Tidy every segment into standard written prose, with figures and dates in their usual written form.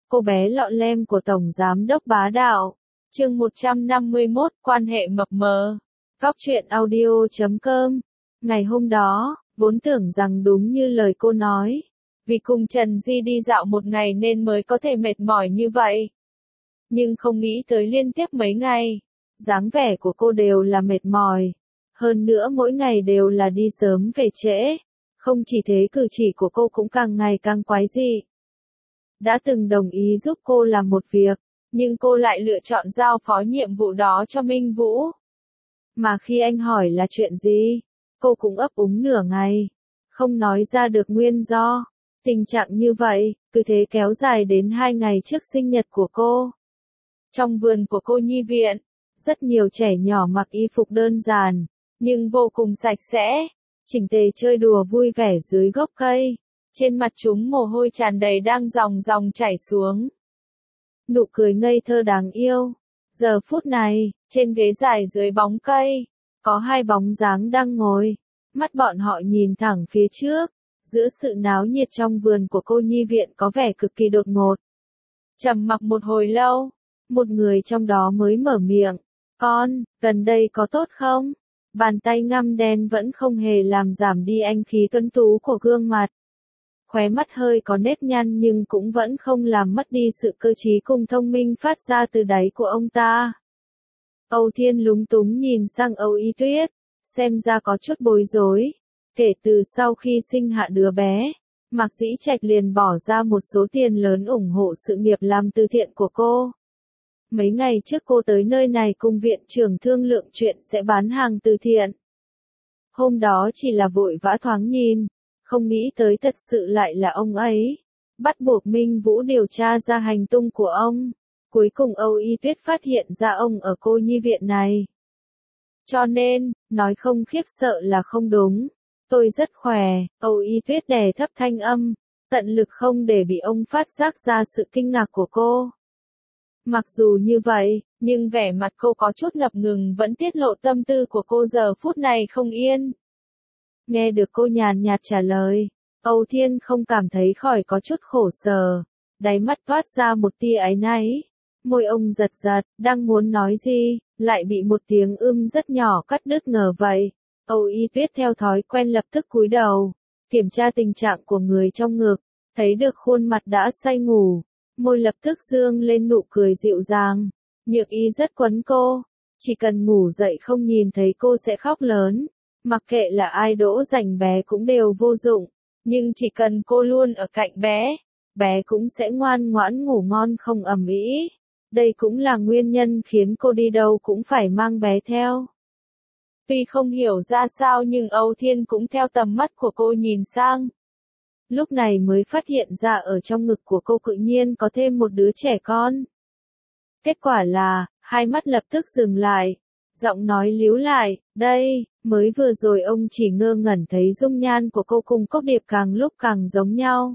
cô bé lọ lem của Tổng Giám đốc bá đạo. Chương 151, quan hệ mập mờ. Góc truyện audio.com. Ngày hôm đó, vốn tưởng rằng đúng như lời cô nói, vì cùng Trần Di đi dạo một ngày nên mới có thể mệt mỏi như vậy. Nhưng không nghĩ tới liên tiếp mấy ngày, dáng vẻ của cô đều là mệt mỏi. Hơn nữa mỗi ngày đều là đi sớm về trễ. Không chỉ thế, cử chỉ của cô cũng càng ngày càng quái dị. Đã từng đồng ý giúp cô làm một việc, nhưng cô lại lựa chọn giao phó nhiệm vụ đó cho Minh Vũ. Mà khi anh hỏi là chuyện gì, cô cũng ấp úng nửa ngày, không nói ra được nguyên do. Tình trạng như vậy, cứ thế kéo dài đến 2 ngày trước sinh nhật của cô. Trong vườn của cô nhi viện, rất nhiều trẻ nhỏ mặc y phục đơn giản, nhưng vô cùng sạch sẽ, chỉnh tề chơi đùa vui vẻ dưới gốc cây. Trên mặt chúng mồ hôi tràn đầy đang ròng ròng chảy xuống. Nụ cười ngây thơ đáng yêu. Giờ phút này, trên ghế dài dưới bóng cây, có 2 bóng dáng đang ngồi. Mắt bọn họ nhìn thẳng phía trước, giữa sự náo nhiệt trong vườn của cô nhi viện có vẻ cực kỳ đột ngột. Trầm mặc một hồi lâu, một người trong đó mới mở miệng. Con, gần đây có tốt không? Bàn tay ngăm đen vẫn không hề làm giảm đi anh khí tuấn tú của gương mặt. Khóe mắt hơi có nếp nhăn nhưng cũng vẫn không làm mất đi sự cơ trí cùng thông minh phát ra từ đáy của ông ta. Âu Thiên lúng túng nhìn sang Âu Y Tuyết, xem ra có chút bối rối. Kể từ sau khi sinh hạ đứa bé, Mạc Dĩ Trạch liền bỏ ra một số tiền lớn ủng hộ sự nghiệp làm từ thiện của cô. Mấy ngày trước cô tới nơi này cùng viện trưởng thương lượng chuyện sẽ bán hàng từ thiện. Hôm đó chỉ là vội vã thoáng nhìn, không nghĩ tới thật sự lại là ông ấy. Bắt buộc Minh Vũ điều tra ra hành tung của ông. Cuối cùng Âu Y Tuyết phát hiện ra ông ở cô nhi viện này. Cho nên, nói không khiếp sợ là không đúng. Tôi rất khỏe, Âu Y Tuyết đè thấp thanh âm, tận lực không để bị ông phát giác ra sự kinh ngạc của cô. Mặc dù như vậy, nhưng vẻ mặt cô có chút ngập ngừng vẫn tiết lộ tâm tư của cô giờ phút này không yên. Nghe được cô nhàn nhạt trả lời, Âu Thiên không cảm thấy khỏi có chút khổ sở, đáy mắt toát ra một tia áy náy. Môi ông giật giật, đang muốn nói gì, lại bị một tiếng rất nhỏ cắt đứt ngờ vậy. Âu Y Tuyết theo thói quen lập tức cúi đầu, kiểm tra tình trạng của người trong ngực, thấy được khuôn mặt đã say ngủ, môi lập tức dương lên nụ cười dịu dàng. Nhược Y rất quấn cô, chỉ cần ngủ dậy không nhìn thấy cô sẽ khóc lớn. Mặc kệ là ai dỗ dành bé cũng đều vô dụng, nhưng chỉ cần cô luôn ở cạnh bé, bé cũng sẽ ngoan ngoãn ngủ ngon không ầm ĩ. Đây cũng là nguyên nhân khiến cô đi đâu cũng phải mang bé theo. Tuy không hiểu ra sao nhưng Âu Thiên cũng theo tầm mắt của cô nhìn sang. Lúc này mới phát hiện ra ở trong ngực của cô tự nhiên có thêm một đứa trẻ con. Kết quả là, hai mắt lập tức dừng lại, giọng nói líu lại, đây, mới vừa rồi ông chỉ ngơ ngẩn thấy dung nhan của cô cùng Cốc Điệp càng lúc càng giống nhau.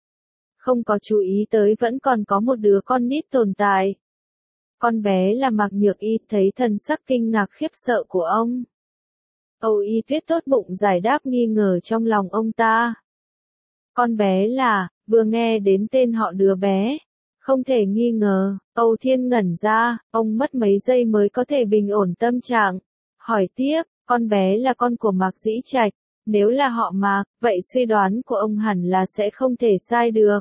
Không có chú ý tới vẫn còn có một đứa con nít tồn tại. Con bé là Mạc Nhược Y, thấy thần sắc kinh ngạc khiếp sợ của ông. Âu Y Tuyết tốt bụng giải đáp nghi ngờ trong lòng ông ta. Con bé là, vừa nghe đến tên họ đứa bé, không thể nghi ngờ, Âu Thiên ngẩn ra, ông mất mấy giây mới có thể bình ổn tâm trạng. Hỏi tiếp, con bé là con của Mạc Dĩ Trạch, nếu là họ Mạc, vậy suy đoán của ông hẳn là sẽ không thể sai được.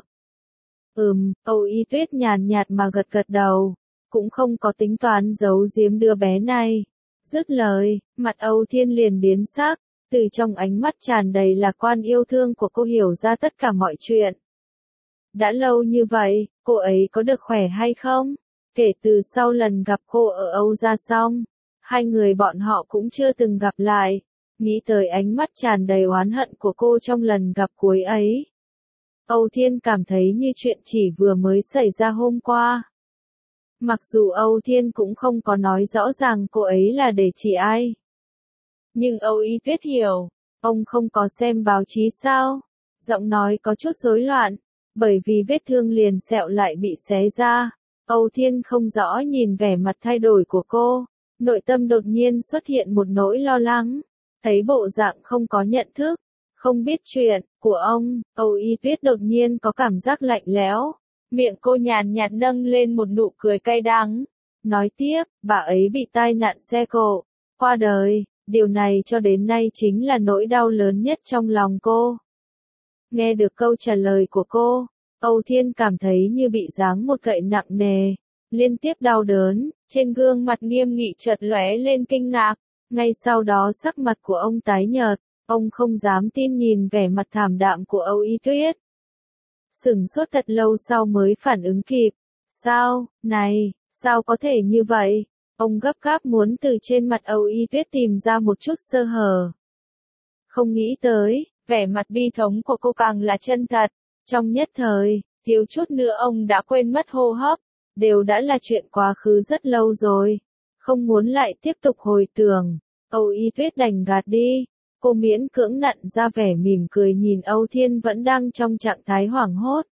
Âu Y Tuyết nhàn nhạt mà gật gật đầu, cũng không có tính toán giấu giếm đứa bé này. Dứt lời, mặt Âu Thiên liền biến sắc, từ trong ánh mắt tràn đầy lạc quan yêu thương của cô hiểu ra tất cả mọi chuyện. Đã lâu như vậy, cô ấy có được khỏe hay không? Kể từ sau lần gặp cô ở Âu Gia xong, hai người bọn họ cũng chưa từng gặp lại. Nghĩ tới ánh mắt tràn đầy oán hận của cô trong lần gặp cuối ấy, Âu Thiên cảm thấy như chuyện chỉ vừa mới xảy ra hôm qua. Mặc dù Âu Thiên cũng không có nói rõ ràng cô ấy là để chỉ ai. Nhưng Âu Y Tuyết hiểu, ông không có xem báo chí sao? Giọng nói có chút rối loạn, bởi vì vết thương liền sẹo lại bị xé ra. Âu Thiên không rõ nhìn vẻ mặt thay đổi của cô, nội tâm đột nhiên xuất hiện một nỗi lo lắng. Thấy bộ dạng không có nhận thức, không biết chuyện của ông, Âu Y Tuyết đột nhiên có cảm giác lạnh lẽo. Miệng cô nhàn nhạt nâng lên một nụ cười cay đắng. Nói tiếp, bà ấy bị tai nạn xe cộ, qua đời, điều này cho đến nay chính là nỗi đau lớn nhất trong lòng cô. Nghe được câu trả lời của cô, Âu Thiên cảm thấy như bị giáng một gậy nặng nề, liên tiếp đau đớn, trên gương mặt nghiêm nghị chợt lóe lên kinh ngạc, ngay sau đó sắc mặt của ông tái nhợt, ông không dám tin nhìn vẻ mặt thảm đạm của Âu Y Tuyết. Sửng sốt thật lâu sau mới phản ứng kịp, sao, này, sao có thể như vậy? Ông gấp gáp muốn từ trên mặt Âu Y Tuyết tìm ra một chút sơ hở. Không nghĩ tới, vẻ mặt bi thống của cô càng là chân thật, trong nhất thời, thiếu chút nữa ông đã quên mất hô hấp, đều đã là chuyện quá khứ rất lâu rồi, không muốn lại tiếp tục hồi tưởng, Âu Y Tuyết đành gạt đi, cô miễn cưỡng nặn ra vẻ mỉm cười nhìn Âu Thiên vẫn đang trong trạng thái hoảng hốt.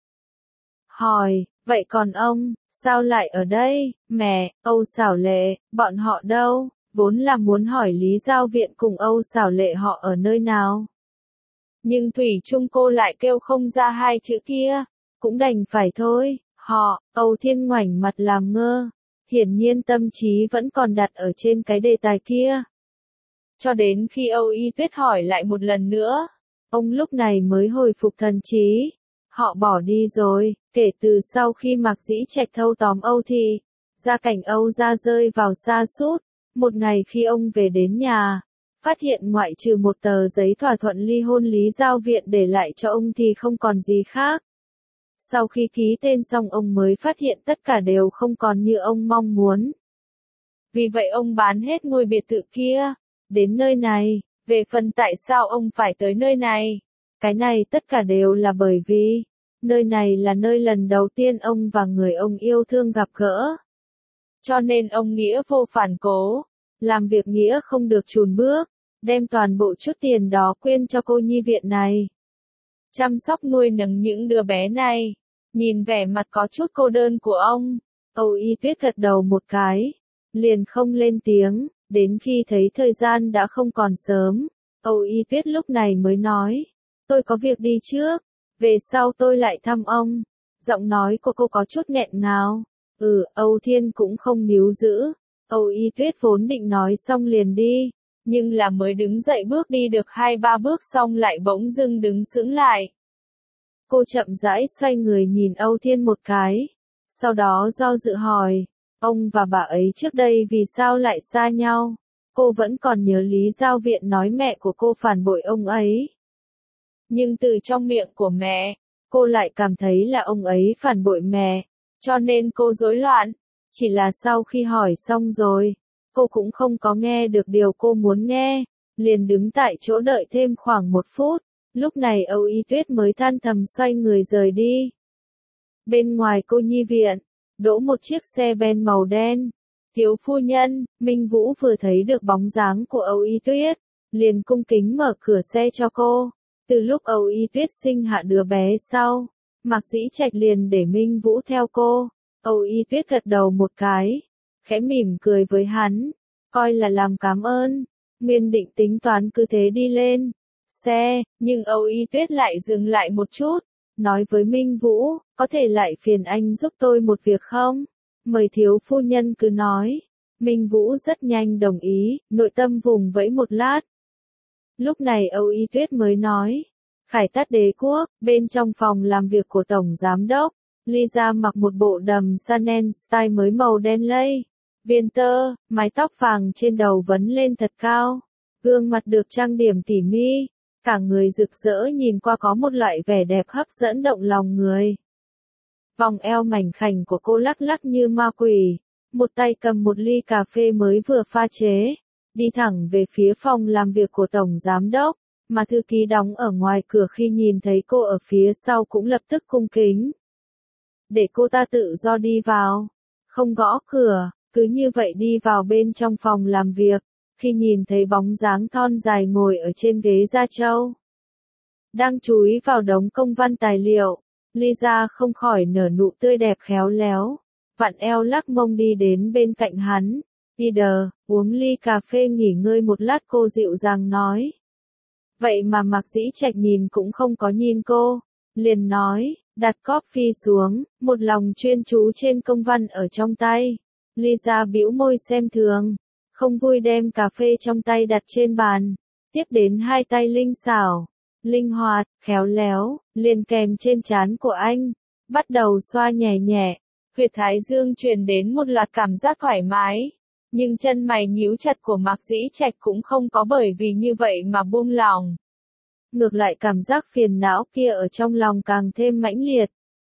Hỏi, vậy còn ông, sao lại ở đây, mẹ, Âu Xảo Lệ, bọn họ đâu? Vốn là muốn hỏi Lý Giao Viện cùng Âu Xảo Lệ họ ở nơi nào. Nhưng thủy chung cô lại kêu không ra hai chữ kia, cũng đành phải thôi, họ, Âu Thiên ngoảnh mặt làm ngơ, hiển nhiên tâm trí vẫn còn đặt ở trên cái đề tài kia. Cho đến khi Âu Y Tuyết hỏi lại một lần nữa, ông lúc này mới hồi phục thần trí. Họ bỏ đi rồi, kể từ sau khi Mạc Dĩ Trạch thâu tóm Âu Thị, gia cảnh Âu gia rơi vào sa sút. Một ngày khi ông về đến nhà, phát hiện ngoại trừ một tờ giấy thỏa thuận ly hôn Lý Giao Viện để lại cho ông thì không còn gì khác. Sau khi ký tên xong ông mới phát hiện tất cả đều không còn như ông mong muốn. Vì vậy ông bán hết ngôi biệt thự kia, đến nơi này. Về phần tại sao ông phải tới nơi này, cái này tất cả đều là bởi vì, nơi này là nơi lần đầu tiên ông và người ông yêu thương gặp gỡ. Cho nên ông nghĩa vô phản cố, làm việc nghĩa không được chùn bước, đem toàn bộ chút tiền đó quyên cho cô nhi viện này. Chăm sóc nuôi nấng những đứa bé này, nhìn vẻ mặt có chút cô đơn của ông, Âu Y Tuyết gật đầu một cái, liền không lên tiếng, đến khi thấy thời gian đã không còn sớm, Âu Y Tuyết lúc này mới nói, tôi có việc đi trước, về sau tôi lại thăm ông. Giọng nói của cô có chút nghẹn ngào. Âu Thiên cũng không níu giữ. Âu Y Tuyết vốn định nói xong liền đi, nhưng là mới đứng dậy bước đi được 2-3 bước xong lại bỗng dưng đứng sững lại. Cô chậm rãi xoay người nhìn Âu Thiên một cái, sau đó do dự hỏi, ông và bà ấy trước đây vì sao lại xa nhau? Cô vẫn còn nhớ Lý Giao Viện nói mẹ của cô phản bội ông ấy. Nhưng từ trong miệng của mẹ, cô lại cảm thấy là ông ấy phản bội mẹ, cho nên cô rối loạn. Chỉ là sau khi hỏi xong rồi, cô cũng không có nghe được điều cô muốn nghe, liền đứng tại chỗ đợi thêm khoảng 1 phút, lúc này Âu Y Tuyết mới than thầm xoay người rời đi. Bên ngoài cô nhi viện, đỗ một chiếc xe ben màu đen. Thiếu phu nhân, Minh Vũ vừa thấy được bóng dáng của Âu Y Tuyết, liền cung kính mở cửa xe cho cô. Từ lúc Âu Y Tuyết sinh hạ đứa bé sau, Mạc Dĩ Trạch liền để Minh Vũ theo cô. Âu Y Tuyết gật đầu một cái, khẽ mỉm cười với hắn, coi là làm cảm ơn. Nguyên định tính toán cứ thế đi lên xe, nhưng Âu Y Tuyết lại dừng lại một chút, nói với Minh Vũ, có thể lại phiền anh giúp tôi một việc không? Mời thiếu phu nhân cứ nói. Minh Vũ rất nhanh đồng ý, nội tâm vùng vẫy một lát. Lúc này Âu Y Tuyết mới nói, Khải Tát Đế Quốc, bên trong phòng làm việc của Tổng Giám Đốc, Lisa mặc một bộ đầm Chanel style mới màu đen lây, viền tơ, mái tóc vàng trên đầu vấn lên thật cao, gương mặt được trang điểm tỉ mỉ, cả người rực rỡ nhìn qua có một loại vẻ đẹp hấp dẫn động lòng người. Vòng eo mảnh khảnh của cô lắc lắc như ma quỷ, một tay cầm một ly cà phê mới vừa pha chế, đi thẳng về phía phòng làm việc của Tổng Giám Đốc, mà thư ký đóng ở ngoài cửa khi nhìn thấy cô ở phía sau cũng lập tức cung kính. Để cô ta tự do đi vào, không gõ cửa, cứ như vậy đi vào bên trong phòng làm việc, khi nhìn thấy bóng dáng thon dài ngồi ở trên ghế da trâu, đang chú ý vào đống công văn tài liệu, Lisa không khỏi nở nụ tươi đẹp khéo léo, vặn eo lắc mông đi đến bên cạnh hắn. Peter, uống ly cà phê nghỉ ngơi một lát, cô dịu dàng nói. Vậy mà Mạc Dĩ Trạch nhìn cũng không có nhìn cô, liền nói, Đặt coffee xuống, một lòng chuyên chú trên công văn ở trong tay. Lisa bĩu môi xem thường, không vui đem cà phê trong tay đặt trên bàn. Tiếp đến hai tay linh xảo, linh hoạt, khéo léo, liền kèm trên trán của anh. Bắt đầu xoa nhẹ nhẹ, huyệt thái dương truyền đến một loạt cảm giác thoải mái. Nhưng chân mày nhíu chặt của Mạc Dĩ Trạch cũng không có bởi vì như vậy mà buông lỏng. Ngược lại cảm giác phiền não kia ở trong lòng càng thêm mãnh liệt.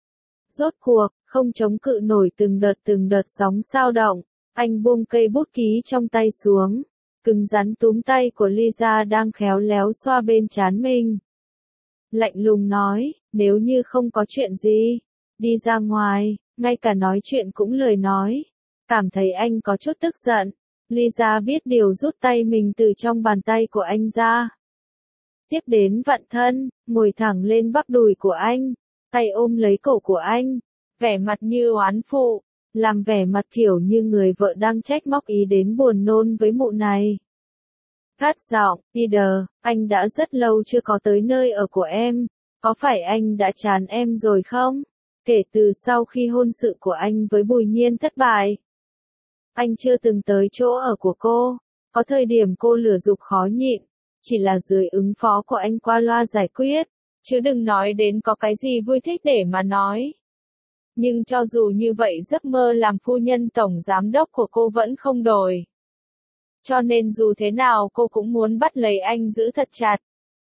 Rốt cuộc, không chống cự nổi từng đợt sóng xao động, anh buông cây bút ký trong tay xuống, cứng rắn túm tay của Lisa đang khéo léo xoa bên trán mình. Lạnh lùng nói, nếu như không có chuyện gì, đi ra ngoài, ngay cả nói chuyện cũng lười nói. Cảm thấy anh có chút tức giận, Lisa biết điều rút tay mình từ trong bàn tay của anh ra. Tiếp đến vặn thân, ngồi thẳng lên bắp đùi của anh, tay ôm lấy cổ của anh, vẻ mặt như oán phụ, làm vẻ mặt kiểu như người vợ đang trách móc ý đến buồn nôn với mụ này. Gắt giọng, Peter, anh đã rất lâu chưa có tới nơi ở của em, có phải anh đã chán em rồi không? Kể từ sau khi hôn sự của anh với Bùi Nhiên thất bại, anh chưa từng tới chỗ ở của cô, có thời điểm cô lửa dục khó nhịn, chỉ là dưới ứng phó của anh qua loa giải quyết, chứ đừng nói đến có cái gì vui thích để mà nói. Nhưng cho dù như vậy giấc mơ làm phu nhân tổng giám đốc của cô vẫn không đổi. Cho nên dù thế nào cô cũng muốn bắt lấy anh giữ thật chặt.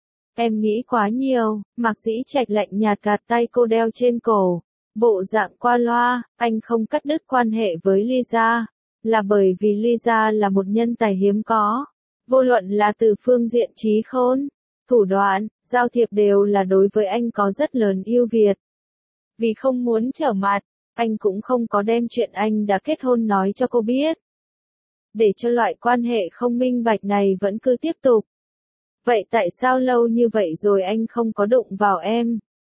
Em nghĩ quá nhiều, Mạc Dĩ Trạch lạnh nhạt gạt tay cô đeo trên cổ. Bộ dạng qua loa, anh không cắt đứt quan hệ với Lisa, là bởi vì Lisa là một nhân tài hiếm có. Vô luận là từ phương diện trí khôn, thủ đoạn, giao thiệp đều là đối với anh có rất lớn ưu việt. Vì không muốn trở mặt, anh cũng không có đem chuyện anh đã kết hôn nói cho cô biết. Để cho loại quan hệ không minh bạch này vẫn cứ tiếp tục. Vậy tại sao lâu như vậy rồi anh không có đụng vào em?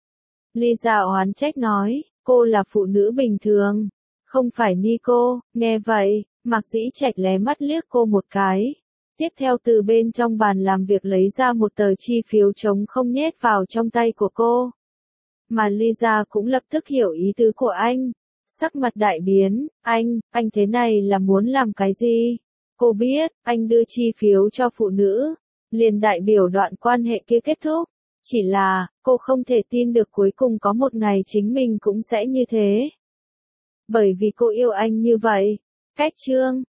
Lisa oán trách nói, cô là phụ nữ bình thường, không phải Nico. Nghe vậy, Mạc Dĩ Trạch lé mắt liếc cô một cái. Tiếp theo từ bên trong bàn làm việc lấy ra một tờ chi phiếu trống không nhét vào trong tay của cô. Mà Lisa cũng lập tức hiểu ý tứ của anh. Sắc mặt đại biến, anh thế này là muốn làm cái gì? Cô biết, anh đưa chi phiếu cho phụ nữ, liền đại biểu đoạn quan hệ kia kết thúc. Chỉ là, cô không thể tin được cuối cùng có một ngày chính mình cũng sẽ như thế. Bởi vì cô yêu anh như vậy. Cách chương